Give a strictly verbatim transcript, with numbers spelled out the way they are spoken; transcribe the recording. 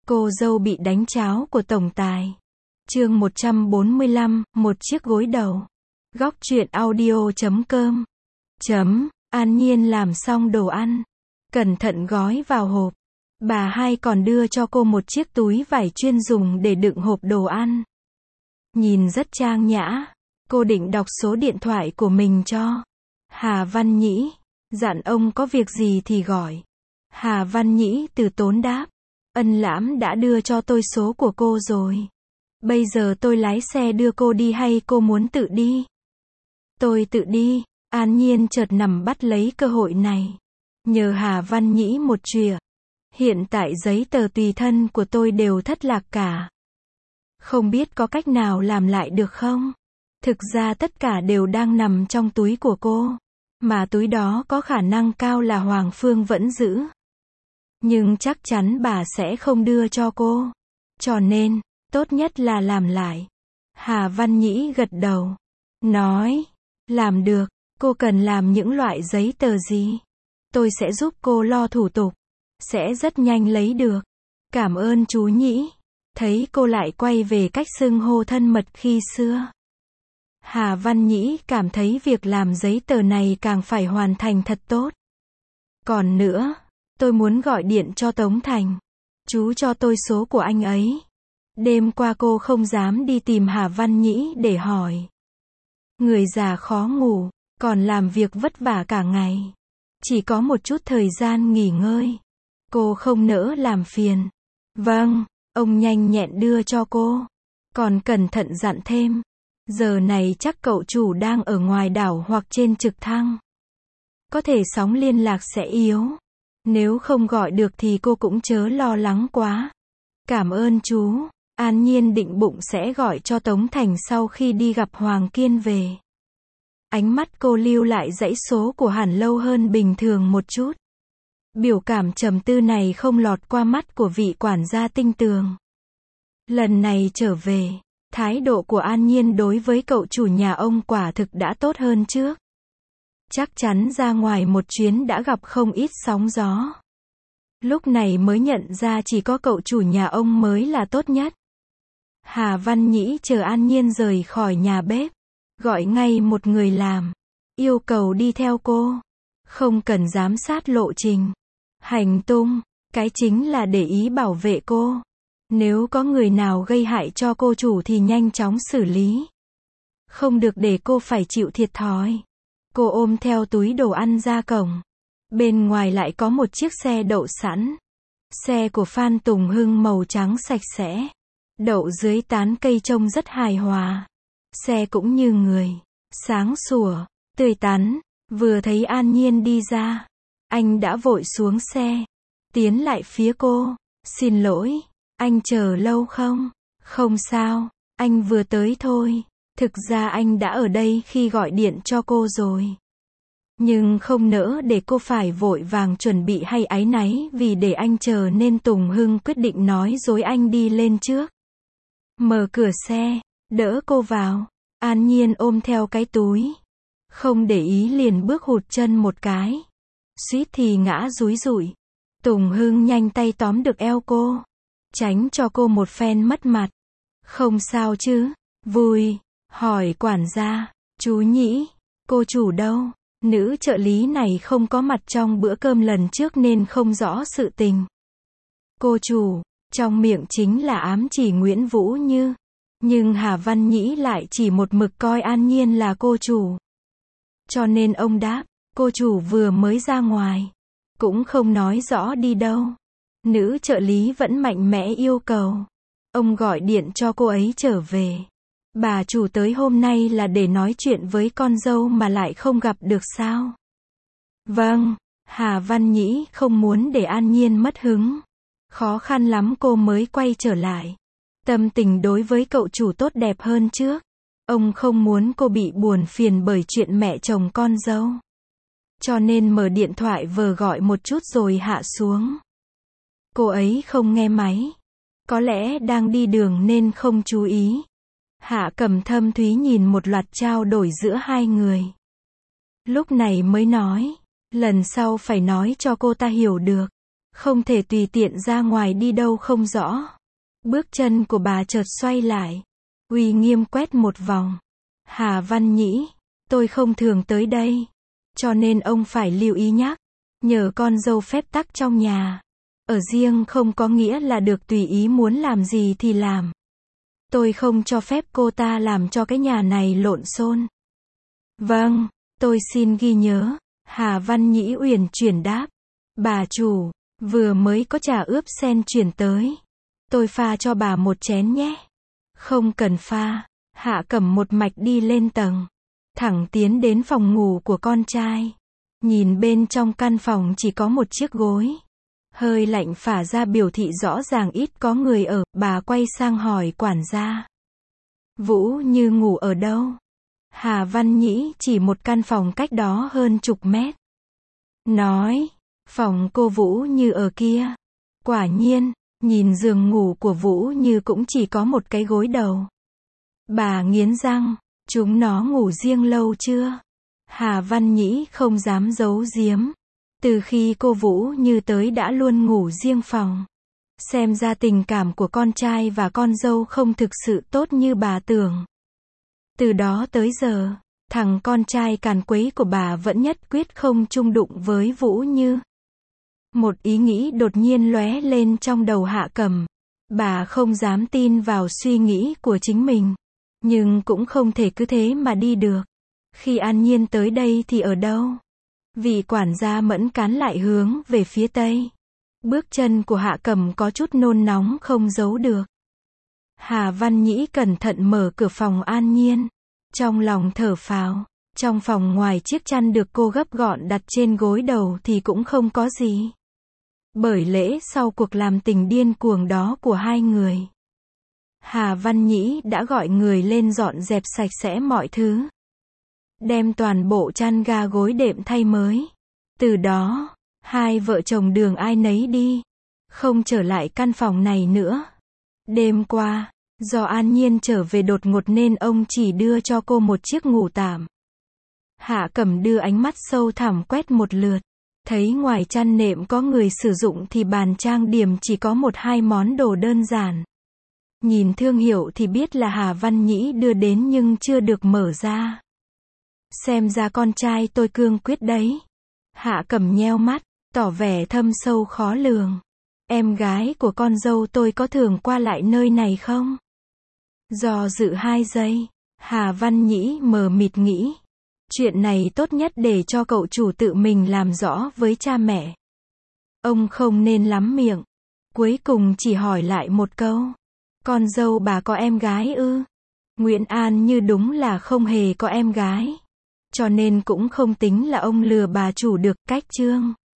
Cô dâu bị đánh cháo của tổng tài. Chương một trăm bốn mươi lăm, một chiếc gối đầu. Góc truyện audio chấm com. Chấm, An Nhiên làm xong đồ ăn. Cẩn thận gói vào hộp. Bà hai còn đưa cho cô một chiếc túi vải chuyên dùng để đựng hộp đồ ăn. Nhìn rất trang nhã. Cô định đọc số điện thoại của mình cho Hà Văn Nhĩ. Dặn ông có việc gì thì gọi. Hà Văn Nhĩ từ tốn đáp. Ân Lãm đã đưa cho tôi số của cô rồi. Bây giờ tôi lái xe đưa cô đi hay cô muốn tự đi? Tôi tự đi. An Nhiên chợt nằm bắt lấy cơ hội này. Nhờ Hà Văn Nhĩ một chuyện. Hiện tại giấy tờ tùy thân của tôi đều thất lạc cả. Không biết có cách nào làm lại được không? Thực ra tất cả đều đang nằm trong túi của cô. Mà túi đó có khả năng cao là Hoàng Phương vẫn giữ. Nhưng chắc chắn bà sẽ không đưa cho cô. Cho nên, tốt nhất là làm lại. Hà Văn Nhĩ gật đầu. Nói, làm được, cô cần làm những loại giấy tờ gì? Tôi sẽ giúp cô lo thủ tục. Sẽ rất nhanh lấy được. Cảm ơn chú Nhĩ. Thấy cô lại quay về cách xưng hô thân mật khi xưa. Hà Văn Nhĩ cảm thấy việc làm giấy tờ này càng phải hoàn thành thật tốt. Còn nữa, tôi muốn gọi điện cho Tống Thành. Chú cho tôi số của anh ấy. Đêm qua cô không dám đi tìm Hà Văn Nhĩ để hỏi. Người già khó ngủ, còn làm việc vất vả cả ngày. Chỉ có một chút thời gian nghỉ ngơi. Cô không nỡ làm phiền. Vâng, ông nhanh nhẹn đưa cho cô. Còn cẩn thận dặn thêm. Giờ này chắc cậu chủ đang ở ngoài đảo hoặc trên trực thăng. Có thể sóng liên lạc sẽ yếu. Nếu không gọi được thì cô cũng chớ lo lắng quá. Cảm ơn chú. An Nhiên định bụng sẽ gọi cho Tống Thành sau khi đi gặp Hoàng Kiên về. Ánh mắt cô lưu lại dãy số của Hàn lâu hơn bình thường một chút. Biểu cảm trầm tư này không lọt qua mắt của vị quản gia tinh tường. Lần này trở về, thái độ của An Nhiên đối với cậu chủ nhà ông quả thực đã tốt hơn trước. Chắc chắn ra ngoài một chuyến đã gặp không ít sóng gió. Lúc này mới nhận ra chỉ có cậu chủ nhà ông mới là tốt nhất. Hà Văn Nhĩ chờ An Nhiên rời khỏi nhà bếp. Gọi ngay một người làm. Yêu cầu đi theo cô. Không cần giám sát lộ trình. Hành tung. Cái chính là để ý bảo vệ cô. Nếu có người nào gây hại cho cô chủ thì nhanh chóng xử lý. Không được để cô phải chịu thiệt thòi. Cô ôm theo túi đồ ăn ra cổng. Bên ngoài lại có một chiếc xe đậu sẵn. Xe của Phan Tùng Hưng màu trắng sạch sẽ. Đậu dưới tán cây trông rất hài hòa. Xe cũng như người. Sáng sủa, tươi tắn. Vừa thấy An Nhiên đi ra. Anh đã vội xuống xe. Tiến lại phía cô. Xin lỗi, anh chờ lâu không? Không sao, anh vừa tới thôi. Thực ra anh đã ở đây khi gọi điện cho cô rồi. Nhưng không nỡ để cô phải vội vàng chuẩn bị hay áy náy vì để anh chờ nên Tùng Hưng quyết định nói dối anh đi lên trước. Mở cửa xe, đỡ cô vào. An Nhiên ôm theo cái túi. Không để ý liền bước hụt chân một cái. Suýt thì ngã rúi rụi. Tùng Hưng nhanh tay tóm được eo cô. Tránh cho cô một phen mất mặt. Không sao chứ? Vui. Hỏi quản gia. Chú Nhĩ, cô chủ đâu? Nữ trợ lý này không có mặt trong bữa cơm lần trước nên không rõ sự tình. Cô chủ, trong miệng chính là ám chỉ Nguyễn Vũ Như. Nhưng Hà Văn Nhĩ lại chỉ một mực coi An Nhiên là cô chủ. Cho nên ông đáp, cô chủ vừa mới ra ngoài. Cũng không nói rõ đi đâu. Nữ trợ lý vẫn mạnh mẽ yêu cầu. Ông gọi điện cho cô ấy trở về. Bà chủ tới hôm nay là để nói chuyện với con dâu mà lại không gặp được sao? Vâng, Hà Văn Nhĩ không muốn để An Nhiên mất hứng. Khó khăn lắm cô mới quay trở lại. Tâm tình đối với cậu chủ tốt đẹp hơn trước. Ông không muốn cô bị buồn phiền bởi chuyện mẹ chồng con dâu. Cho nên mở điện thoại vờ gọi một chút rồi hạ xuống. Cô ấy không nghe máy. Có lẽ đang đi đường nên không chú ý. Hạ Cầm thâm thúy nhìn một loạt trao đổi giữa hai người. Lúc này mới nói. Lần sau phải nói cho cô ta hiểu được. không thể tùy tiện ra ngoài đi đâu không rõ. Bước chân của bà chợt xoay lại, uy nghiêm quét một vòng. Hà Văn Nhĩ, tôi không thường tới đây, cho nên ông phải lưu ý nhắc, nhờ con dâu phép tắc trong nhà. Ở riêng không có nghĩa là được tùy ý muốn làm gì thì làm. Tôi không cho phép cô ta làm cho cái nhà này lộn xộn. Vâng, tôi xin ghi nhớ. Hà Văn Nhĩ uyển chuyển đáp. Bà chủ, vừa mới có trà ướp sen chuyển tới. Tôi pha cho bà một chén nhé. Không cần pha. Hạ Cẩm một mạch đi lên tầng, thẳng tiến đến phòng ngủ của con trai. Nhìn bên trong căn phòng chỉ có một chiếc gối. Hơi lạnh phả ra biểu thị rõ ràng ít có người ở, bà quay sang hỏi quản gia. Vũ Như ngủ ở đâu? Hà Văn Nhĩ chỉ một căn phòng cách đó hơn chục mét. Nói, phòng cô Vũ Như ở kia. Quả nhiên, nhìn giường ngủ của Vũ Như cũng chỉ có một cái gối đầu. Bà nghiến răng, chúng nó ngủ riêng lâu chưa? Hà Văn Nhĩ không dám giấu giếm. Từ khi cô Vũ Như tới đã luôn ngủ riêng phòng. Xem ra tình cảm của con trai và con dâu không thực sự tốt như bà tưởng. Từ đó tới giờ, thằng con trai càn quấy của bà vẫn nhất quyết không chung đụng với Vũ Như. Một ý nghĩ đột nhiên lóe lên trong đầu Hạ Cẩm. Bà không dám tin vào suy nghĩ của chính mình. Nhưng cũng không thể cứ thế mà đi được. Khi An Nhiên tới đây thì ở đâu? Vị quản gia mẫn cán lại hướng về phía tây. Bước chân của Hạ Cẩm có chút nôn nóng không giấu được. Hà Văn Nhĩ cẩn thận mở cửa phòng An Nhiên. Trong lòng thở phào. Trong phòng ngoài chiếc chăn được cô gấp gọn đặt trên gối đầu thì cũng không có gì. Bởi lẽ sau cuộc làm tình điên cuồng đó của hai người, Hà Văn Nhĩ đã gọi người lên dọn dẹp sạch sẽ mọi thứ. Đem toàn bộ chăn ga gối đệm thay mới. Từ đó, hai vợ chồng đường ai nấy đi. Không trở lại căn phòng này nữa. Đêm qua, do An Nhiên trở về đột ngột nên ông chỉ đưa cho cô một chiếc ngủ tạm. Hạ Cẩm đưa ánh mắt sâu thẳm quét một lượt. Thấy ngoài chăn nệm có người sử dụng thì bàn trang điểm chỉ có một hai món đồ đơn giản. Nhìn thương hiệu thì biết là Hà Văn Nhĩ đưa đến nhưng chưa được mở ra. Xem ra con trai tôi cương quyết đấy. Hạ Cẩm nheo mắt, tỏ vẻ thâm sâu khó lường. Em gái của con dâu tôi có thường qua lại nơi này không? Do dự hai giây, Hà Văn Nhĩ mờ mịt nghĩ. Chuyện này tốt nhất để cho cậu chủ tự mình làm rõ với cha mẹ. Ông không nên lắm miệng. Cuối cùng chỉ hỏi lại một câu. Con dâu bà có em gái ư? Nguyễn An Như đúng là không hề có em gái. Cho nên cũng không tính là ông lừa bà chủ được. Cách chương